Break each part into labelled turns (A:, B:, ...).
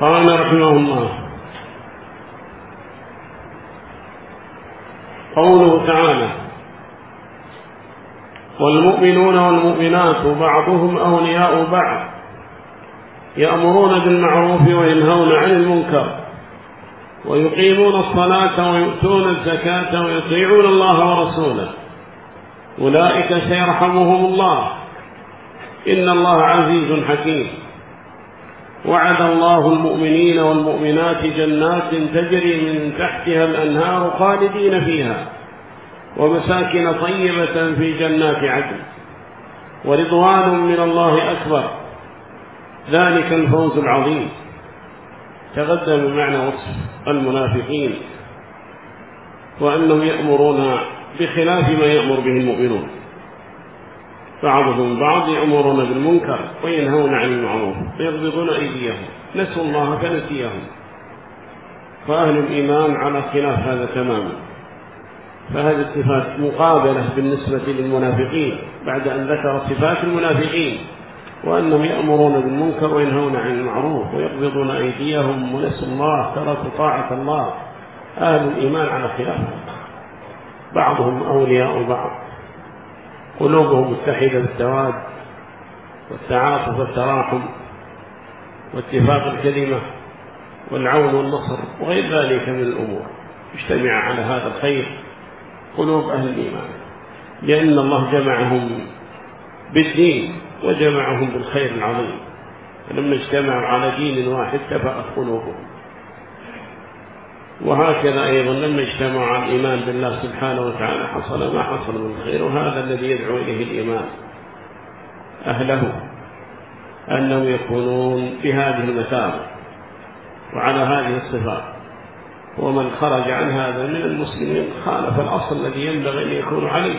A: قال رحمه الله: قوله تعالى: والمؤمنون والمؤمنات بعضهم أولياء بعض يأمرون بالمعروف وينهون عن المنكر ويقيمون الصلاة ويؤتون الزكاة ويطيعون الله ورسوله أولئك سيرحمهم الله إن الله عزيز حكيم. وعد الله المؤمنين والمؤمنات جنات تجري من تحتها الأنهار خالدين فيها ومساكن طيبة في جنات عدن ورضوان من الله أكبر ذلك الفوز العظيم. تقدم معنى وصف المنافقين وأنهم يأمرون بخلاف ما يأمر به المؤمنون، بعضهم بعض يأمرون بالمنكر وينهون عن المعروف ويغضضون أيديهم، نسوا الله فنسيهم. فأهل الإيمان على خلاف هذا تماما، فهذه الصفات مقابلة بالنسبة للمنافقين بعد أن ذكر صفات المنافقين وأنهم يأمرون بالمنكر وينهون عن المعروف ويقبضون أيديهم ونسوا الله تركوا طاعة الله. أهل الإيمان على خلاف، بعضهم أولياء بعض، قلوبهم متحدة بالتواد والتعاطف والتراحم واتفاق الكلمة والعون والنصر وغير ذلك من الأمور، اجتمع على هذا الخير قلوب أهل الإيمان، لأن الله جمعهم بالدين وجمعهم بالخير العظيم، فلما اجتمعوا على دين واحد اتفقت قلوبهم. وهكذا أيضا لما اجتمعوا على الإيمان بالله سبحانه وتعالى حصل ما حصل من الخير. وهذا الذي يدعو إليه الإيمان أهله، أنهم يكونون بهذه المثابة وعلى هذه الصفات، ومن خرج عن هذا من المسلمين خالف الأصل الذي ينبغي أن يكون عليه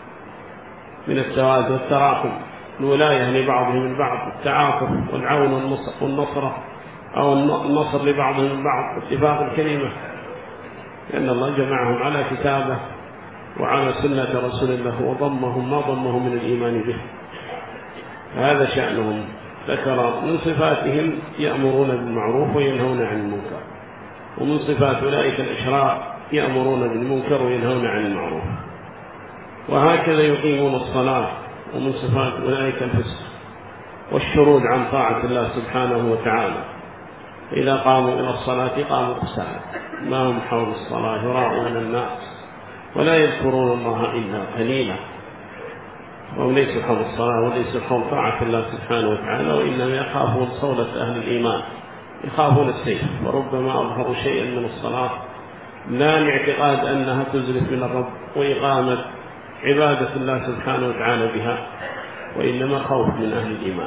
A: من التواد والتراحم، الولاية لبعضهم البعض، التعاطف والعون والنصرة أو النصر لبعضهم البعض، اتفاق الكلمة، لأن الله جمعهم على كتابه وعلى سنة رسول الله وضمهم ما ضمهم من الإيمان به. هذا شأنهم. ذكر من صفاتهم يأمرون بالمعروف وينهون عن المنكر، ومن صفات أولئك الإشراق يأمرون بالمنكر وينهون عن المعروف، وهكذا يقيمون الصلاة. ومن صفات أولئك الفسق والشرود عن طاعة الله سبحانه وتعالى، إذا قاموا إلى الصلاة قاموا كسالى ما هم حول الصلاة يراءون الناس ولا يذكرون الله إلا قليلا، وهم ليسوا حول الصلاة وليسوا حول طاعة الله سبحانه وتعالى، وإنما يخافون صولة أهل الإيمان، يخافون السيف، وربما أظهروا شيئا من الصلاة لا لاعتقاد أنها تزلف من الرب وإقامة عبادة الله سبحانه وتعالى بها، وإنما خوف من أهل الإيمان.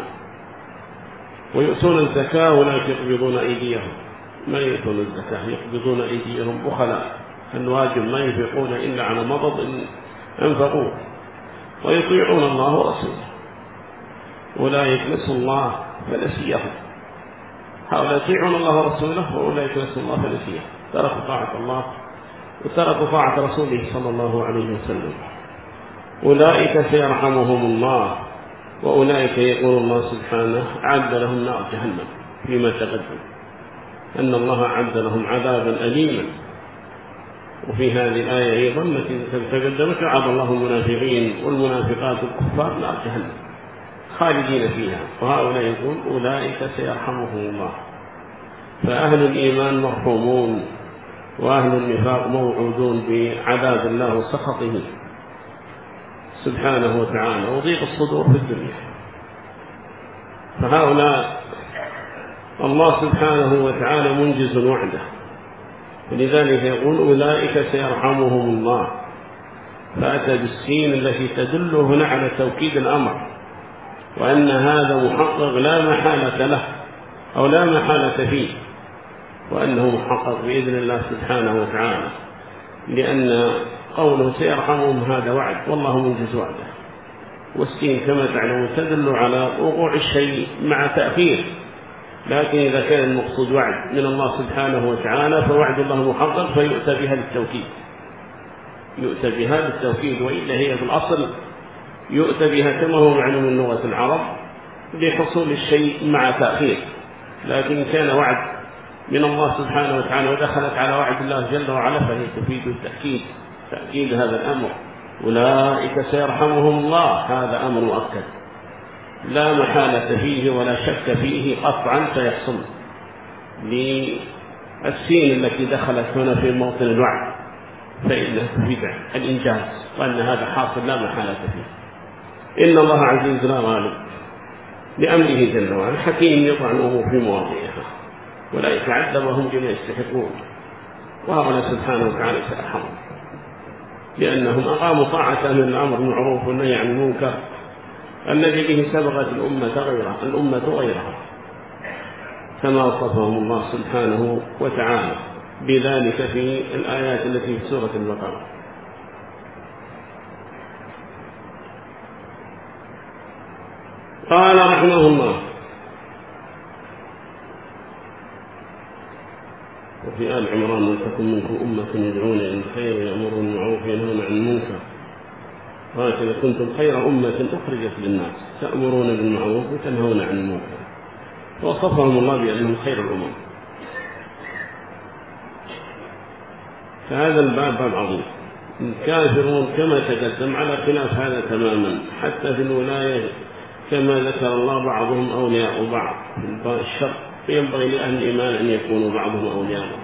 A: ويؤتون الزكاة ولا يقبضون أيديهم، ما يؤتون الزكاة يقبضون أيديهم بخلاء، الواجب ما ينفقون إلا على مضض إن أنفقوه، ويطيعون الله ورسوله أولئك نسوا الله فنسيهم. هؤلاء يطيعون الله ورسوله وأولئك نسوا الله فنسيهم، تركوا طاعة الله وتركوا طاعة رسوله صلى الله عليه وسلم. أولئك سيرحمهم الله، وأولئك يقول الله سبحانه أعد لهم نار جهنم، فيما تقدم أن الله أعد لهم عذابا أليما. وفي هذه الآية أيضا التي تقدمت أعد الله المنافقين والمنافقات الكفار نار جهنم خالدين فيها، وهؤلاء يقول أولئك سيرحمهم الله. فأهل الإيمان مرحومون، وأهل النفاق موعودون بعذاب الله وسخطه سبحانه وتعالى وضيق الصدور في الدنيا. فهؤلاء الله سبحانه وتعالى منجز وعده، ولذلك يقول أولئك سيرحمهم الله، فأتى بالسين التي تدل هنا على توكيد الأمر، وأن هذا محقق لا محالة له أو لا محالة فيه، وأنه محقق بإذن الله سبحانه وتعالى، لأن قوله سيرحمهم هذا وعد والله منجز وعده. والسين كما تعلمون تدل على وقوع الشيء مع تأخير، لكن إذا كان المقصود وعد من الله سبحانه وتعالى فوعد الله محقق فيؤتى بها للتوكيد، يؤتى بها للتوكيد، وإلا هي في الأصل يؤتى بها كما هو معلوم من لغة العرب لحصول الشيء مع تأخير، لكن كان وعد من الله سبحانه وتعالى ودخلت على وعد الله جل وعلا، فهي تفيد تأكيد هذا الأمر. أولئك سيرحمهم الله، هذا أمر مؤكد لا محالة فيه ولا شك فيه، قطعا سيحصل للسين التي دخلت هنا في موطن الوعد، فإنها تفيد الإنجاز، وأن هذا حاصل لا محالة فيه. إن الله عزيز لا غالب لأمره جل وعلا، حكيم يضع الأمور في مواضعها، ولا يتعذبهم بما يستحقون، وهؤلاء سبحانه وتعالى سيرحمهم لأنهم أقاموا طاعة من الأمر بالمعروف والنهي عن المنكر الذي به سبقت الأمة غيرها، كما وصفهم الله سبحانه وتعالى بذلك في الآيات التي في سورة البقرة. قال رحمه الله: وفي آل عمران: ولتكن منكم أمة يدعون إلى الخير ويأمرون بالمعروف وينهون عن المنكر وهكذا كنتم خير أمة أخرجت للناس تأمرون بالمعروف وتنهون عن المنكر. ووصفهم الله بأنهم خير الأمم. فهذا الباب باب عظيم. الكافرون كما تقدم على خلاف هذا تماما، حتى في الولاية كما ذكر الله بعضهم أولياء بعض في الشر، فينبغي لأهل الإيمان أن يكونوا بعضهم أولياء بعض.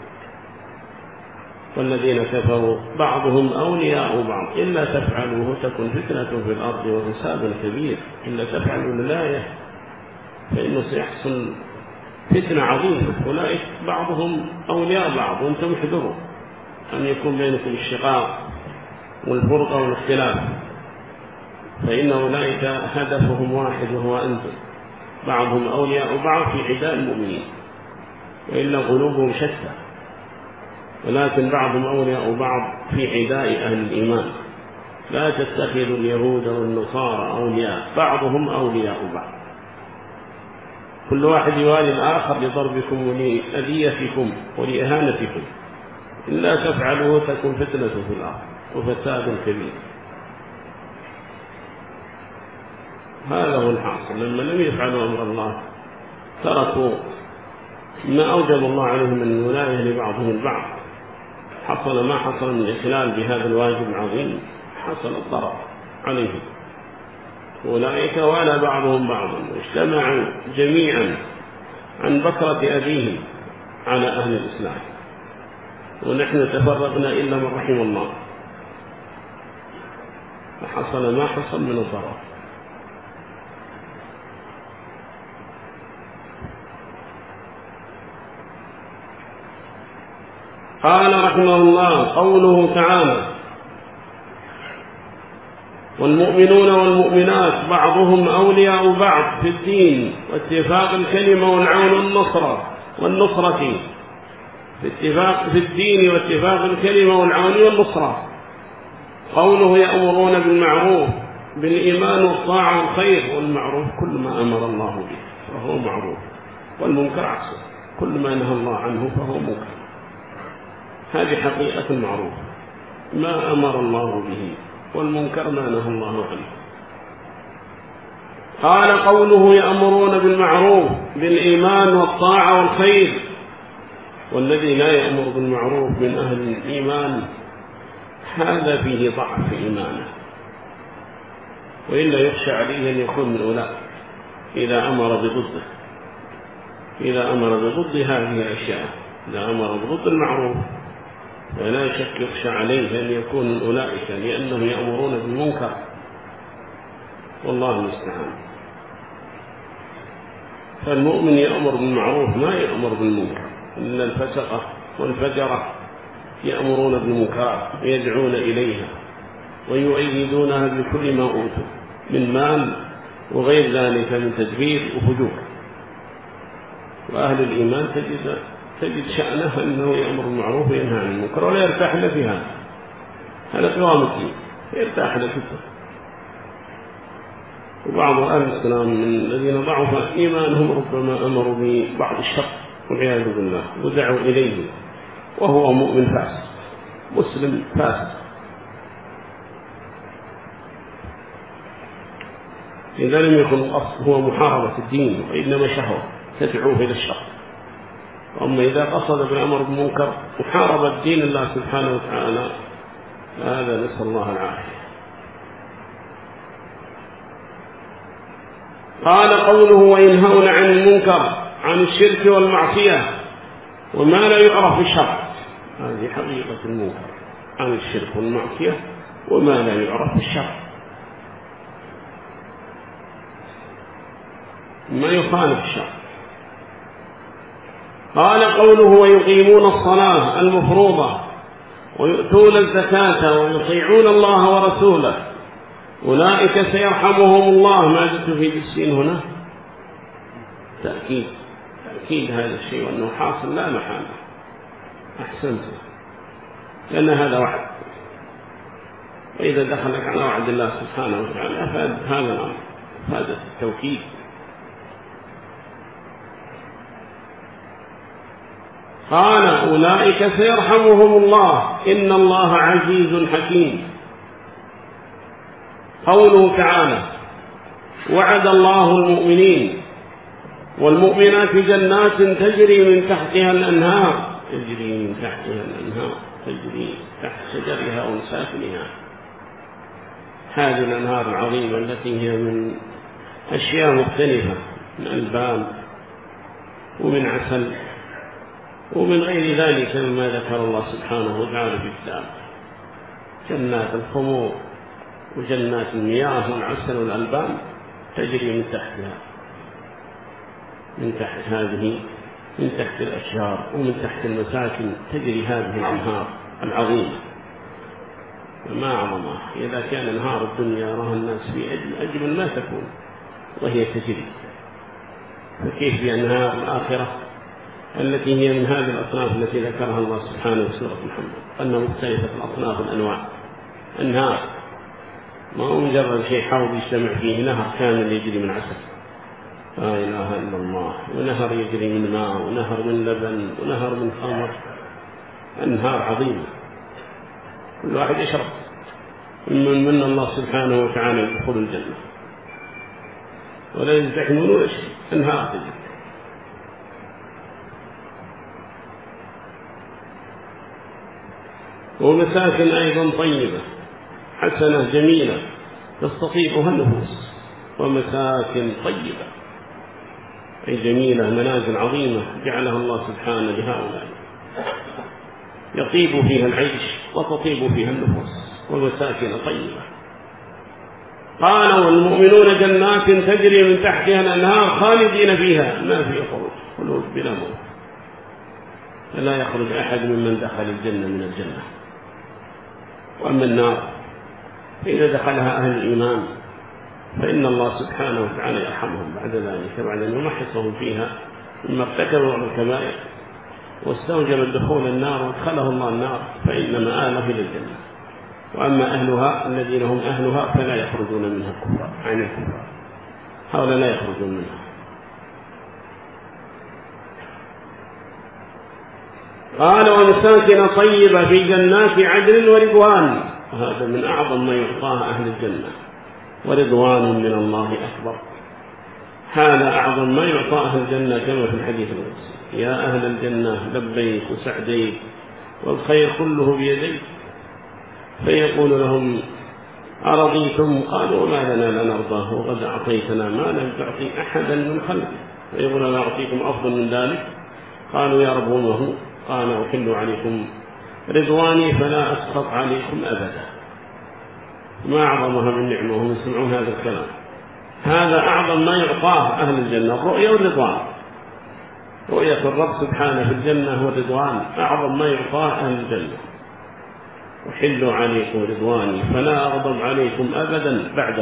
A: والذين كفروا بعضهم أولياء بعض إلا تفعلوه تكن فتنة في الأرض وفساد كبير. إلا تفعلوا الولاية فإنه سيحصل فتنة عظيمة. أولئك بعضهم أولياء بعض، وأنتم احذروا أن يكون بينكم الشقاق والفرقة والاختلاف، فإن أولئك هدفهم واحد وهو أنتم، بعضهم أولياء بعض في عداء المؤمنين، وإلا قلوبهم شتى، ولكن بعضهم أولياء بعض في عداء أهل الإيمان. لا تتخذوا اليهود والنصارى أولياء، بعضهم أولياء بعض، كل واحد يوالي الآخر لضربكم ولأذيتكم ولإهانتكم. إلا تفعلوا تكن فتنة في الأرض وفساد كبير. هذا هو الحاصل. لما لم يفعلوا أمر الله تركوا ما أوجب الله عليهم من الولاية لبعضهم البعض، حصل ما حصل من الإخلال بهذا الواجب العظيم، حصل الضرر عليهم. أولئك والى بعضهم بعضا واجتمعوا جميعا عن بكرة أبيهم على أهل الإسلام، ونحن تفرقنا إلا من رحم الله، فحصل ما حصل من الضرر. قال رحمه الله: قوله تعالى: والمؤمنون والمؤمنات بعضهم أولياء بعض في الدين واتفاق الكلمة والعون والنصرة في اتفاق في الدين واتفاق الكلمة والعون والنصرة. قوله: يأمرون بالمعروف بالإيمان والطاعة والخير. والمعروف كل ما أمر الله به فهو معروف، والمنكر عكسه، كل ما نهى الله عنه فهو منكر. هذه حقيقة المعروف، ما أمر الله به، والمنكر ما نهى الله عنه. قال: قوله: يأمرون بالمعروف بالإيمان والطاعة والخير. والذي لا يأمر بالمعروف من أهل الإيمان هذا فيه ضعف في إيمانه، وإلا يخشى عليه أن يكون من أولئك إذا أمر بضده، إذا أمر بضد هذه الأشياء، إذا أمر بضد المعروف فلا شك يخشى عليه أن يكون من أولئك، لأنهم يأمرون بالمنكر، والله المستعان. فالمؤمن يأمر بالمعروف ما يأمر بالمنكر، إن الفسقة والفجرة يأمرون بالمنكر ويدعون إليها ويؤيدونها بكل ما أوتوا من مال وغير ذلك من تدبير وفجور. وأهل الإيمان تجد شأنه أنه يأمر بالمعروف وينهى عن المنكر ولا يرتاح له في هذا قوام الدين، يرتاح له كثير. وبعض أهل الإسلام من الذين ضعف إيمانهم ربما أمروا ببعض الشر والعياذ بالله ودعوا إليه وهو مؤمن فاسد مسلم فاسد. إذا لم يكن الأصل هو محاربة الدين وإنما شهوة تدعوه إلى الشر، أما إذا قصد بالأمر بالمنكر وحارب الدين الله سبحانه وتعالى هذا نسأل الله العافية. قال قوله وينهون عن المنكر عن الشرك والمعصية وما لا يعرف بالشرع، هذه حقيقة المنكر، عن الشرك والمعصية وما لا يعرف بالشرع، ما يخالف الشرع. قال قوله ويقيمون الصلاة المفروضة ويؤتون الزكاة ويطيعون الله ورسوله أولئك سيرحمهم الله. ما جئت في السين هنا تأكيد هذا الشيء وأنه حاصل لا محالة. أحسنت، لأن هذا وعد، وإذا دخلك على وعد الله سبحانه وتعالى أفاد هذا الأمر، هذا التوكيد. قال أولئك سيرحمهم الله إن الله عزيز حكيم. قوله تعالى وعد الله المؤمنين والمؤمنات جنات تجري من تحتها الأنهار، تجري تحت شجرها وساكنها. هذه الأنهار العظيمة التي هي من أشياء مختلفة، من ألبان ومن عسل ومن غير ذلك مما ذكر الله سبحانه وتعالى في كتابه، جنات الخمور وجنات المياه والعسل والألبان تجري من تحتها، من تحت الأشجار ومن تحت المساكن تجري هذه الأنهار العظيمة. وما أعظمها، إذا كان أنهار الدنيا يراها الناس في أجمل ما تكون وهي تجري، فكيف بأنهار الآخرة التي هي من هذه الأصناف التي ذكرها الله سبحانه في سورة محمد، أنها مختلفة الأصناف والأنواع. أنهار ما هو مجرد شيء حوض يجتمع فيه نهر كامل يجري من عسل، لا إله إلا الله، ونهر يجري من ماء، ونهر من لبن، ونهر من خمر، أنهار عظيمة كل واحد يشرب من الله سبحانه وتعالى يدخل الجنة ولا يزدحمون ولا شيء، أنهار تجري. ومساكن أيضا طيبة حسنة جميلة تستطيبها النفوس، ومساكن طيبة أي جميلة، منازل عظيمة جعلها الله سبحانه لهؤلاء يطيب فيها العيش وتطيب فيها النفوس، ومساكن طيبة. قال والمؤمنون جنات تجري من تحتها الأنهار خالدين فيها، ما في خلود بلا موت، فلا يخرج أحد ممن دخل الجنة من الجنة. وأما النار فإذا دخلها أهل الإيمان فإن الله سبحانه وتعالى يرحمهم بعد ذلك، بعد أن يمحصهم فيها مما ارتكبوا من الكبائر واستوجب الدخول النار وادخله الله النار، فإن مآله إلى الجنة. وأما أهلها الذين هم أهلها فلا يخرجون منها عن الكفار، هؤلاء لا يخرجون منها. قال ومساكن طيبة في جنات عدن ورضوان، هذا من أعظم ما يعطاه أهل الجنة، ورضوان من الله أكبر، هذا أعظم ما يعطى أهل الجنة كما في الحديث القدسي يا أهل الجنة لبيك وسعديك والخير كله بيديك، فيقول لهم أرضيتم؟ قالوا ما لنا لا نرضاه وقد أعطيتنا ما لم تعطي أحدا من خلقك، فيقول أنا أعطيكم أفضل من ذلك، قالوا يا رب وما هو؟ قال أحل عليكم رضواني فلا أسخط عليكم أبدا. ما أعظمها من نعمة وهم يسمعون هذا الكلام، هذا أعظم ما يعطاه أهل الجنة، الرؤية والرضوان، رؤية الرب سبحانه في الجنة والرضوان أعظم ما يعطاه أهل الجنة. أحل عليكم رضواني فلا أغضب عليكم أبدا بعده.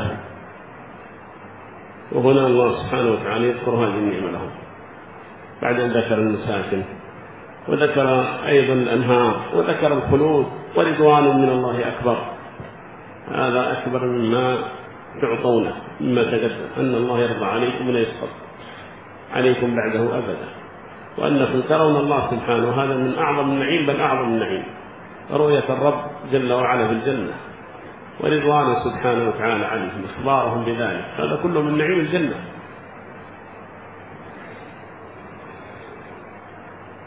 A: وهنا الله سبحانه وتعالى يذكر هذه النعمة لهم بعد أن ذكر المساكن وذكر أيضا الأنهار وذكر الخلود، ورضوان من الله أكبر، هذا أكبر مما تعطونه مما تقدم، أن الله يرضى عليكم ولا يسخط عليكم بعده أبدا، وأنكم ترون الله سبحانه، هذا من أعظم النعيم بل أعظم النعيم، رؤية الرب جل وعلا في الجنة ورضوانه سبحانه وتعالى عليهم، إخبارهم بذلك، هذا كله من نعيم الجنة.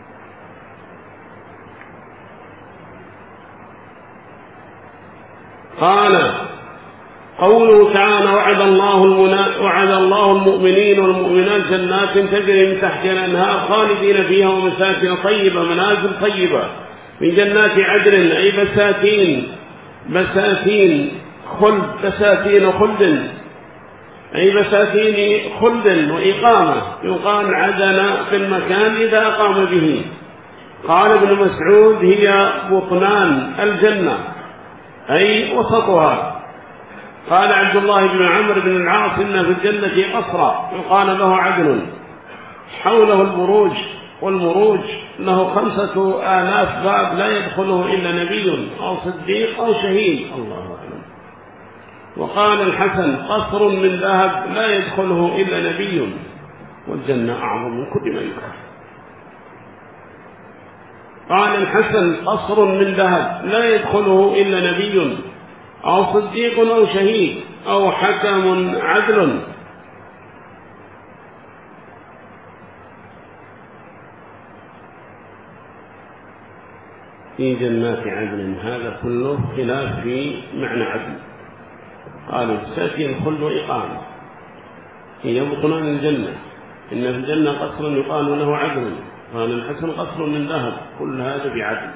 A: قال قوله تعالى وعد الله المؤمنين والمؤمنات جنات تجري من تحتها الأنهار خالدين فيها ومساكن طيبة منازل طيبة من جنات عدن أي بساتين خلد أي بساتين خلد وإقامة يقال عدن في المكان إذا أقام به. قال ابن مسعود هي بطنان الجنة أي وسطها. قال عبد الله بن عمرو بن العاص إن في الجنة قصرا يقال له عدن حوله البروج والمروج له 5000 باب لا يدخله إلا نبي أو صديق أو شهيد. الله أعلم. وقال الحسن قصر من ذهب لا يدخله إلا نبي والجنة أعظم من كل ما يكره. قال الحسن قصر من ذهب لا يدخله إلا نبي أو صديق أو شهيد أو حكم عدل. في جنات عدن هذا كله خلاف في معنى عدن. قالوا ساكن الخلد وإقامة هي بطنان الجنة. إن في الجنة قصر يقال له عدن. قال الحسن قصر من ذهب كل هذا بعدن.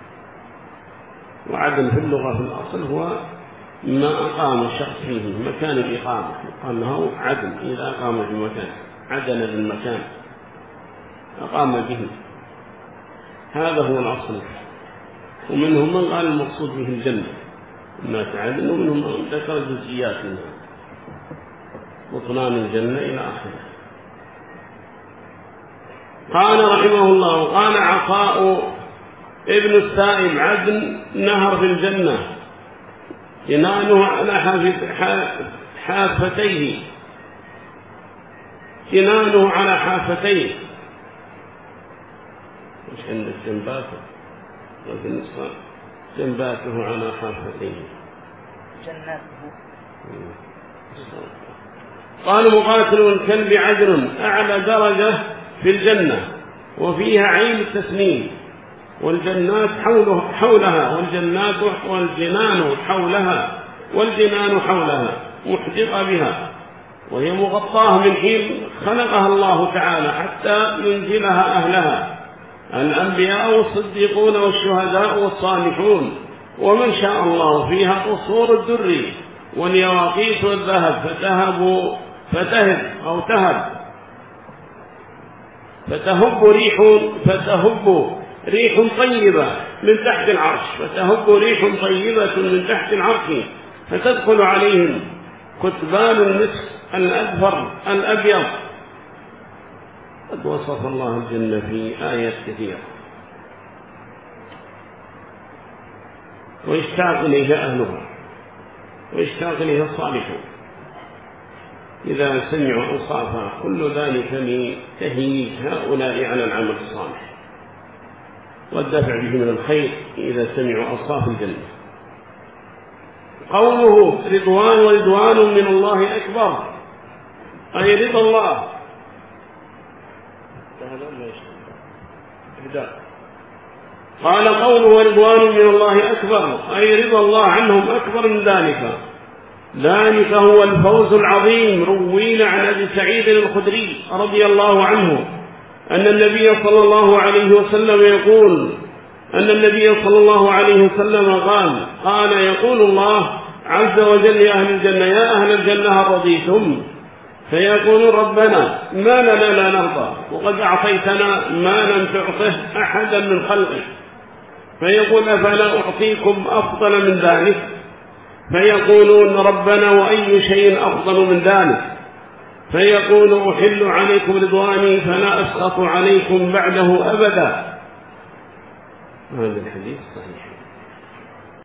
A: وعدن في اللغة في الأصل هو ما أقام الشخص فيه مكان الإقامة قال له عدن إذا أقام في مكان عدن للمكان أقام به. هذا هو الأصل. ومنهم من قال المقصود به الجنة الناس عدن ومنهم من ذكر جزئيات منها بطنان الجنة إلى آخره. قال رحمه الله قال عطاء ابن السائب عدن نهر في الجنة جنانه على حافتيه جنانه على حافتيه. مش عند جنباته لكن جنباته على حافتيه جناته. قال مقاتل الكلب عدن أعلى درجة في الجنة وفيها عين التسنيم والجنات حولها والجنان حولها محدقة بها وهي مغطاة من حين خلقها الله تعالى حتى ينزلها أهلها الأنبياء والصديقون والشهداء والصالحون ومن شاء الله فيها قصور الدر واليواقيت والذهب فتهب ريح طيبة من تحت العرش فتدخل عليهم كتبان المسك الأذفر الأبيض. قد وصف الله الجنة في آيات كثيرة ويشتاق إليها أهلها ويشتاق إليها الصالحون إذا سمعوا أوصافها كل ذلك لتهييج هؤلاء على العمل الصالح والدفع به من الخير إذا سمعوا أوصاف الجنة. قوله رضوان من الله أكبر أي رضا الله. قال قوله رضوان من الله أكبر أي رضا الله عنهم أكبر من ذلك هو الفوز العظيم. روينا عن أبي سعيد الخدري رضي الله عنه أن النبي صلى الله عليه وسلم قال يقول الله عز وجل لأهل الجنة يا أهل الجنة هل رضيتم؟ فيقول ربنا ما لنا لا نرضى وقد أعطيتنا ما لم تعطه أحدا من خلقك. فيقول أفلا أعطيكم أفضل من ذلك؟ فيقولون ربنا وأي شيء أفضل من ذلك؟ فيقول أحل عليكم رضواني فلا أسخط عليكم بعده أبدا. هذا الحديث صحيح.